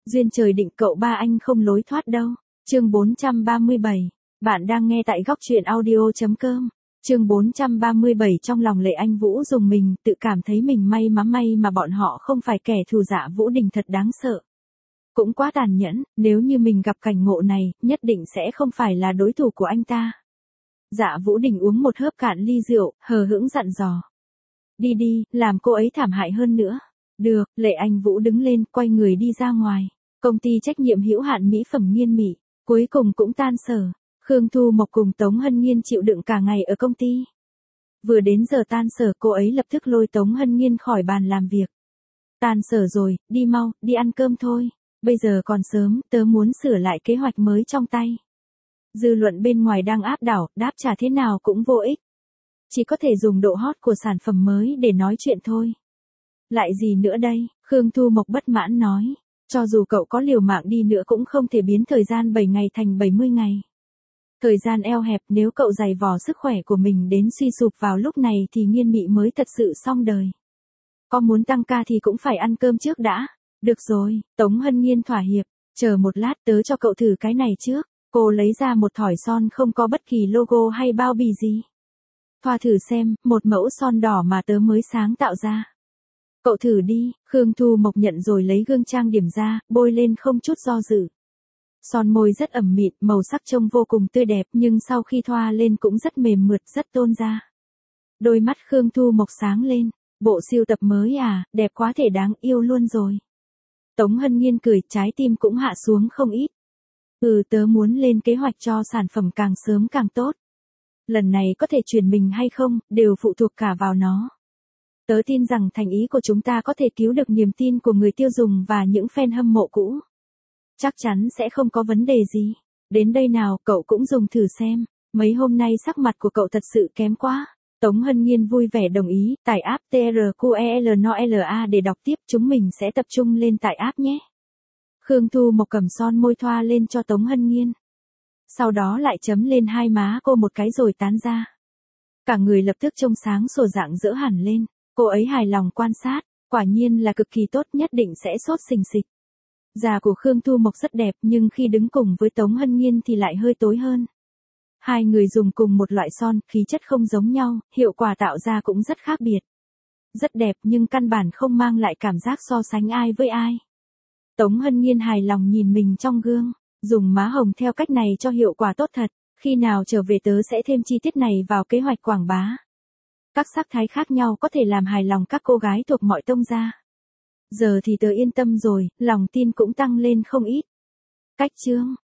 Duyên trời định cậu ba anh không lối thoát đâu. Chương 437. Bạn đang nghe tại góc truyện audio.com. Chương 437. Trong lòng Lệ Anh Vũ dùng mình, tự cảm thấy mình may mà bọn họ không phải kẻ thù. Dạ Vũ Đình thật đáng sợ. Cũng quá tàn nhẫn, nếu như mình gặp cảnh ngộ này, nhất định sẽ không phải là đối thủ của anh ta. Dạ Vũ Đình uống một hớp cạn ly rượu, hờ hững dặn dò. Đi đi, làm cô ấy thảm hại hơn nữa. Được, Lệ Anh Vũ đứng lên, quay người đi ra ngoài. Công ty trách nhiệm hữu hạn mỹ phẩm Nghiên Mỹ, cuối cùng cũng tan sở. Khương Thu Mộc cùng Tống Hân Nghiên chịu đựng cả ngày ở công ty. Vừa đến giờ tan sở, cô ấy lập tức lôi Tống Hân Nghiên khỏi bàn làm việc. Tan sở rồi, đi mau, đi ăn cơm thôi. Bây giờ còn sớm, tớ muốn sửa lại kế hoạch mới trong tay. Dư luận bên ngoài đang áp đảo, đáp trả thế nào cũng vô ích. Chỉ có thể dùng độ hot của sản phẩm mới để nói chuyện thôi. Lại gì nữa đây, Khương Thu Mộc bất mãn nói. Cho dù cậu có liều mạng đi nữa cũng không thể biến thời gian 7 ngày thành 70 ngày. Thời gian eo hẹp, nếu cậu dày vò sức khỏe của mình đến suy sụp vào lúc này thì Nghiên Mị mới thật sự xong đời. Có muốn tăng ca thì cũng phải ăn cơm trước đã. Được rồi, Tống Hân Nghiên thỏa hiệp. Chờ một lát, tớ cho cậu thử cái này trước. Cô lấy ra một thỏi son không có bất kỳ logo hay bao bì gì. Thoa thử xem, một mẫu son đỏ mà tớ mới sáng tạo ra. Cậu thử đi. Khương Thu Mộc nhận rồi lấy gương trang điểm ra, bôi lên không chút do dự. Son môi rất ẩm mịn, màu sắc trông vô cùng tươi đẹp, nhưng sau khi thoa lên cũng rất mềm mượt, rất tôn da. Đôi mắt Khương Thu Mộc sáng lên. Bộ sưu tập mới à, đẹp quá thể đáng yêu luôn rồi. Tống Hân Nghiên cười, trái tim cũng hạ xuống không ít. Tớ muốn lên kế hoạch cho sản phẩm càng sớm càng tốt. Lần này có thể chuyển mình hay không, đều phụ thuộc cả vào nó. Tớ tin rằng thành ý của chúng ta có thể cứu được niềm tin của người tiêu dùng và những fan hâm mộ cũ. Chắc chắn sẽ không có vấn đề gì. Đến đây nào, cậu cũng dùng thử xem. Mấy hôm nay sắc mặt của cậu thật sự kém quá. Tống Hân Nghiên vui vẻ đồng ý, tải app TRQELNOLA để đọc tiếp, chúng mình sẽ tập trung lên tải app nhé. Khương Thu Mộc cầm son môi thoa lên cho Tống Hân Nghiên. Sau đó lại chấm lên hai má cô một cái rồi tán ra. Cả người lập tức trông sáng sủa rạng rỡ hẳn lên. Cô ấy hài lòng quan sát, quả nhiên là cực kỳ tốt, nhất định sẽ sốt xình xịch. Da của Khương Thu Mộc rất đẹp nhưng khi đứng cùng với Tống Hân Nghiên thì lại hơi tối hơn. Hai người dùng cùng một loại son, khí chất không giống nhau, hiệu quả tạo ra cũng rất khác biệt. Rất đẹp nhưng căn bản không mang lại cảm giác so sánh ai với ai. Tống Hân Nghiên hài lòng nhìn mình trong gương, dùng má hồng theo cách này cho hiệu quả tốt thật, khi nào trở về tớ sẽ thêm chi tiết này vào kế hoạch quảng bá. Các sắc thái khác nhau có thể làm hài lòng các cô gái thuộc mọi tông da. Giờ thì tớ yên tâm rồi, lòng tin cũng tăng lên không ít. Cách chương